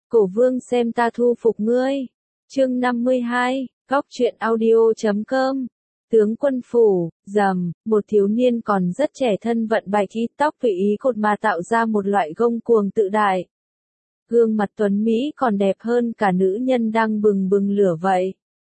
Cổ vương xem ta thu phục ngươi. Chương 52, Góc truyện audio.com. Tướng quân phủ, rầm, một thiếu niên còn rất trẻ thân vận bạch y tóc tùy ý cột mà tạo ra một loại gông cuồng tự đại. Gương mặt tuấn Mỹ còn đẹp hơn cả nữ nhân đang bừng bừng lửa vậy.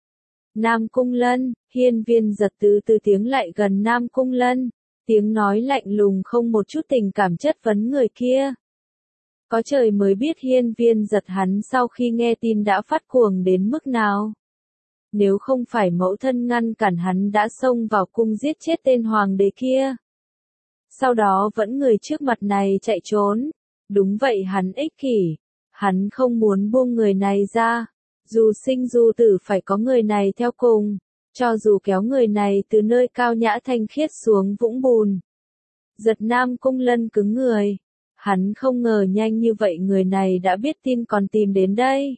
Nam Cung Lân, Hiên Viên giật từ tiếng lại gần Nam Cung Lân, tiếng nói lạnh lùng không một chút tình cảm chất vấn người kia. Có trời mới biết Hiên Viên giật hắn sau khi nghe tin đã phát cuồng đến mức nào. Nếu không phải mẫu thân ngăn cản hắn đã xông vào cung giết chết tên hoàng đế kia. Sau đó vẫn người trước mặt này chạy trốn. Đúng vậy, hắn ích kỷ. Hắn không muốn buông người này ra. Dù sinh dù tử phải có người này theo cùng. Cho dù kéo người này từ nơi cao nhã thanh khiết xuống vũng bùn. Giật Nam Cung Lân cứng người. Hắn không ngờ nhanh như vậy người này đã biết tin còn tìm đến đây.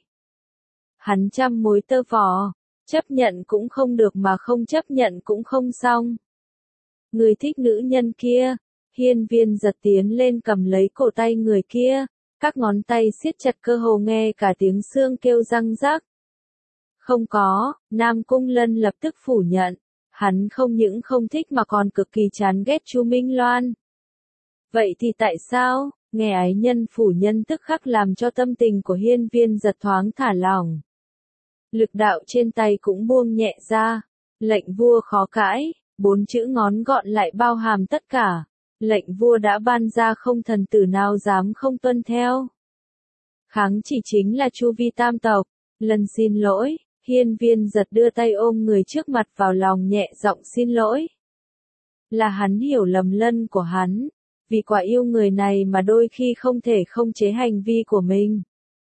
Hắn trăm mối tơ vò. Chấp nhận cũng không được mà không chấp nhận cũng không xong. Người thích nữ nhân kia. Hiên Viên giật tiến lên cầm lấy cổ tay người kia. Các ngón tay siết chặt cơ hồ nghe cả tiếng xương kêu răng rắc. Không có, Nam Cung Lân lập tức phủ nhận. Hắn không những không thích mà còn cực kỳ chán ghét Chu Minh Loan. Vậy thì tại sao? Nghe ái nhân phủ nhân tức khắc làm cho tâm tình của Hiên Viên giật thoáng thả lỏng. Lực đạo trên tay cũng buông nhẹ ra. Lệnh vua khó cãi, 4 chữ ngắn gọn lại bao hàm tất cả. Lệnh vua đã ban ra không thần tử nào dám không tuân theo. Kháng chỉ chính là Chu vi tam tộc. Lần xin lỗi, Hiên Viên giật đưa tay ôm người trước mặt vào lòng nhẹ giọng xin lỗi. Là hắn hiểu lầm Lân của hắn. Vì quả yêu người này mà đôi khi không thể không chế hành vi của mình.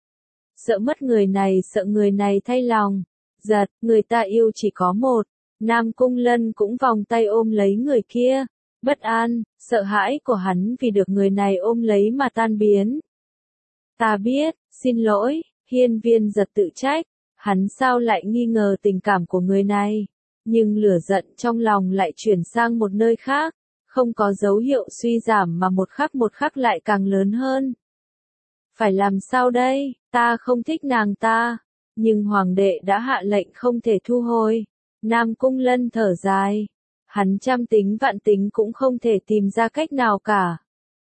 Sợ mất người này, sợ người này thay lòng. Giật, người ta yêu chỉ có một. Nam Cung Lân cũng vòng tay ôm lấy người kia. Bất an, sợ hãi của hắn vì được người này ôm lấy mà tan biến. Ta biết, xin lỗi, Hiên Viên giật tự trách. Hắn sao lại nghi ngờ tình cảm của người này. Nhưng lửa giận trong lòng lại chuyển sang một nơi khác. Không có dấu hiệu suy giảm mà một khắc lại càng lớn hơn. Phải làm sao đây, ta không thích nàng ta. Nhưng hoàng đệ đã hạ lệnh không thể thu hồi. Nam Cung Lân thở dài. Hắn trăm tính vạn tính cũng không thể tìm ra cách nào cả.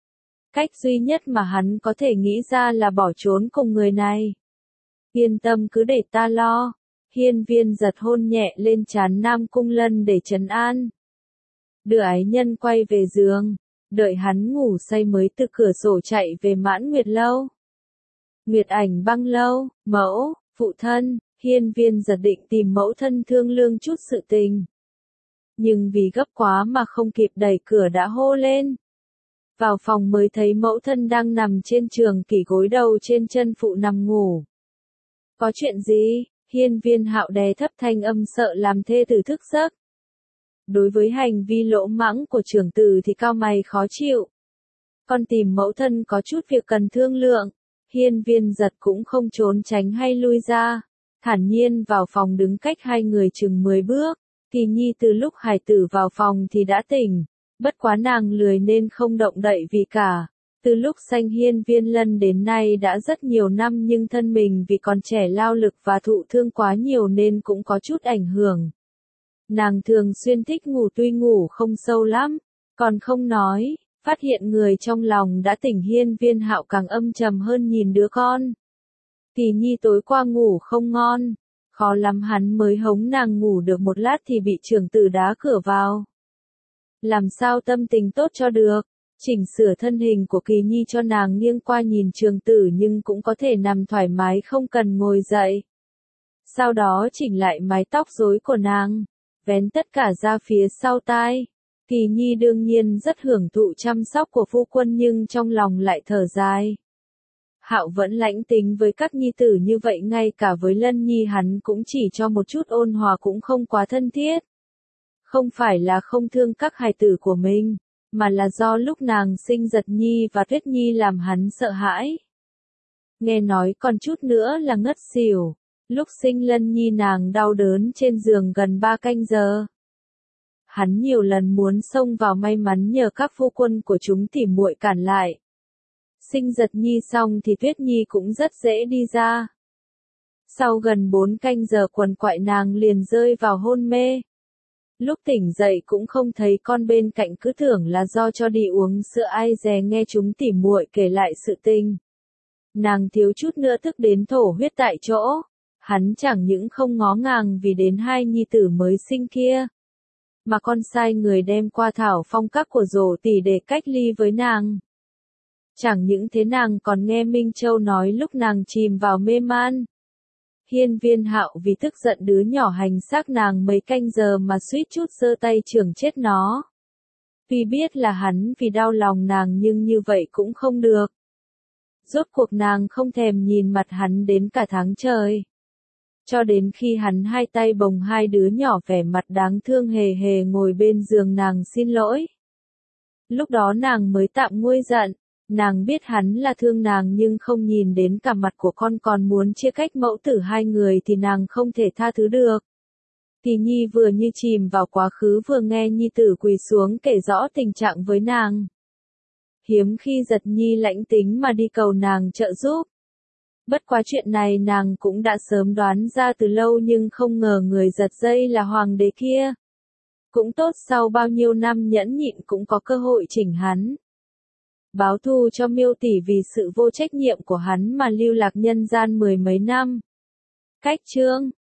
Cách duy nhất mà hắn có thể nghĩ ra là bỏ trốn cùng người này. Yên tâm cứ để ta lo. Hiên Viên giật hôn nhẹ lên trán Nam Cung Lân để trấn an. Đưa ái nhân quay về giường. Đợi hắn ngủ say mới từ cửa sổ chạy về Mãn Nguyệt Lâu. Nguyệt Ảnh Băng Lâu, mẫu, phụ thân, Hiên Viên giật định tìm mẫu thân thương lương chút sự tình. Nhưng vì gấp quá mà không kịp đẩy cửa đã hô lên. Vào phòng mới thấy mẫu thân đang nằm trên giường kỷ gối đầu trên chân phụ nằm ngủ. Có chuyện gì? Hiên Viên Hạo đè thấp thanh âm sợ làm thê tử thức giấc. Đối với hành vi lỗ mãng của trưởng tử thì cao mày khó chịu. Con tìm mẫu thân có chút việc cần thương lượng. Hiên Viên giật cũng không trốn tránh hay lui ra. Thản nhiên vào phòng đứng cách hai người chừng 10 bước. Kỳ Nhi từ lúc hải tử vào phòng thì đã tỉnh. Bất quá nàng lười nên không động đậy vì cả. Từ lúc sanh Hiên Viên Lân đến nay đã rất nhiều năm nhưng thân mình vì còn trẻ lao lực và thụ thương quá nhiều nên cũng có chút ảnh hưởng. Nàng thường xuyên thích ngủ tuy ngủ không sâu lắm, còn không nói, phát hiện người trong lòng đã tỉnh Hiên Viên Hạo càng âm trầm hơn nhìn đứa con. Kỳ Nhi tối qua ngủ không ngon, khó lắm hắn mới hống nàng ngủ được một lát thì bị trưởng tử đá cửa vào. Làm sao tâm tình tốt cho được, chỉnh sửa thân hình của Kỳ Nhi cho nàng nghiêng qua nhìn trưởng tử nhưng cũng có thể nằm thoải mái không cần ngồi dậy. Sau đó chỉnh lại mái tóc rối của nàng. Vén tất cả ra phía sau tai. Kỳ Nhi đương nhiên rất hưởng thụ chăm sóc của phu quân nhưng trong lòng lại thở dài. Hạo vẫn lãnh tính với các nhi tử như vậy, ngay cả với Lân Nhi hắn cũng chỉ cho một chút ôn hòa cũng không quá thân thiết. Không phải là không thương các hài tử của mình, mà là do lúc nàng sinh Giật Nhi và Tuyết Nhi làm hắn sợ hãi. Nghe nói còn chút nữa là ngất xỉu. Lúc sinh Lân Nhi nàng đau đớn trên giường gần 3 canh giờ. Hắn nhiều lần muốn xông vào, may mắn nhờ các phu quân của chúng tỉ muội cản lại. Sinh Giật Nhi xong thì Tuyết Nhi cũng rất dễ đi ra. Sau gần 4 canh giờ quằn quại nàng liền rơi vào hôn mê. Lúc tỉnh dậy cũng không thấy con bên cạnh, cứ tưởng là do cho đi uống sữa ai dè nghe chúng tỉ muội kể lại sự tình. Nàng thiếu chút nữa tức đến thổ huyết tại chỗ. Hắn chẳng những không ngó ngàng vì đến hai nhi tử mới sinh kia, mà con sai người đem qua thảo phong các của Dỗ tỷ để cách ly với nàng. Chẳng những thế nàng còn nghe Minh Châu nói lúc nàng chìm vào mê man. Hiên Viên Hạo vì tức giận đứa nhỏ hành xác nàng mấy canh giờ mà suýt chút giơ tay chưởng chết nó. Vì biết là hắn vì đau lòng nàng nhưng như vậy cũng không được. Rốt cuộc nàng không thèm nhìn mặt hắn đến cả tháng trời. Cho đến khi hắn hai tay bồng hai đứa nhỏ vẻ mặt đáng thương hề hề ngồi bên giường nàng xin lỗi. Lúc đó nàng mới tạm nguôi giận. Nàng biết hắn là thương nàng nhưng không nhìn đến cả mặt của con còn muốn chia cách mẫu tử hai người thì nàng không thể tha thứ được. Kỳ Nhi vừa như chìm vào quá khứ vừa nghe nhi tử quỳ xuống kể rõ tình trạng với nàng. Hiếm khi Giật Nhi lãnh tính mà đi cầu nàng trợ giúp. Bất quá chuyện này nàng cũng đã sớm đoán ra từ lâu nhưng không ngờ người giật dây là hoàng đế kia. Cũng tốt, sau bao nhiêu năm nhẫn nhịn cũng có cơ hội chỉnh hắn. Báo thù cho Miêu tỷ vì sự vô trách nhiệm của hắn mà lưu lạc nhân gian 10 mấy năm. Cách chương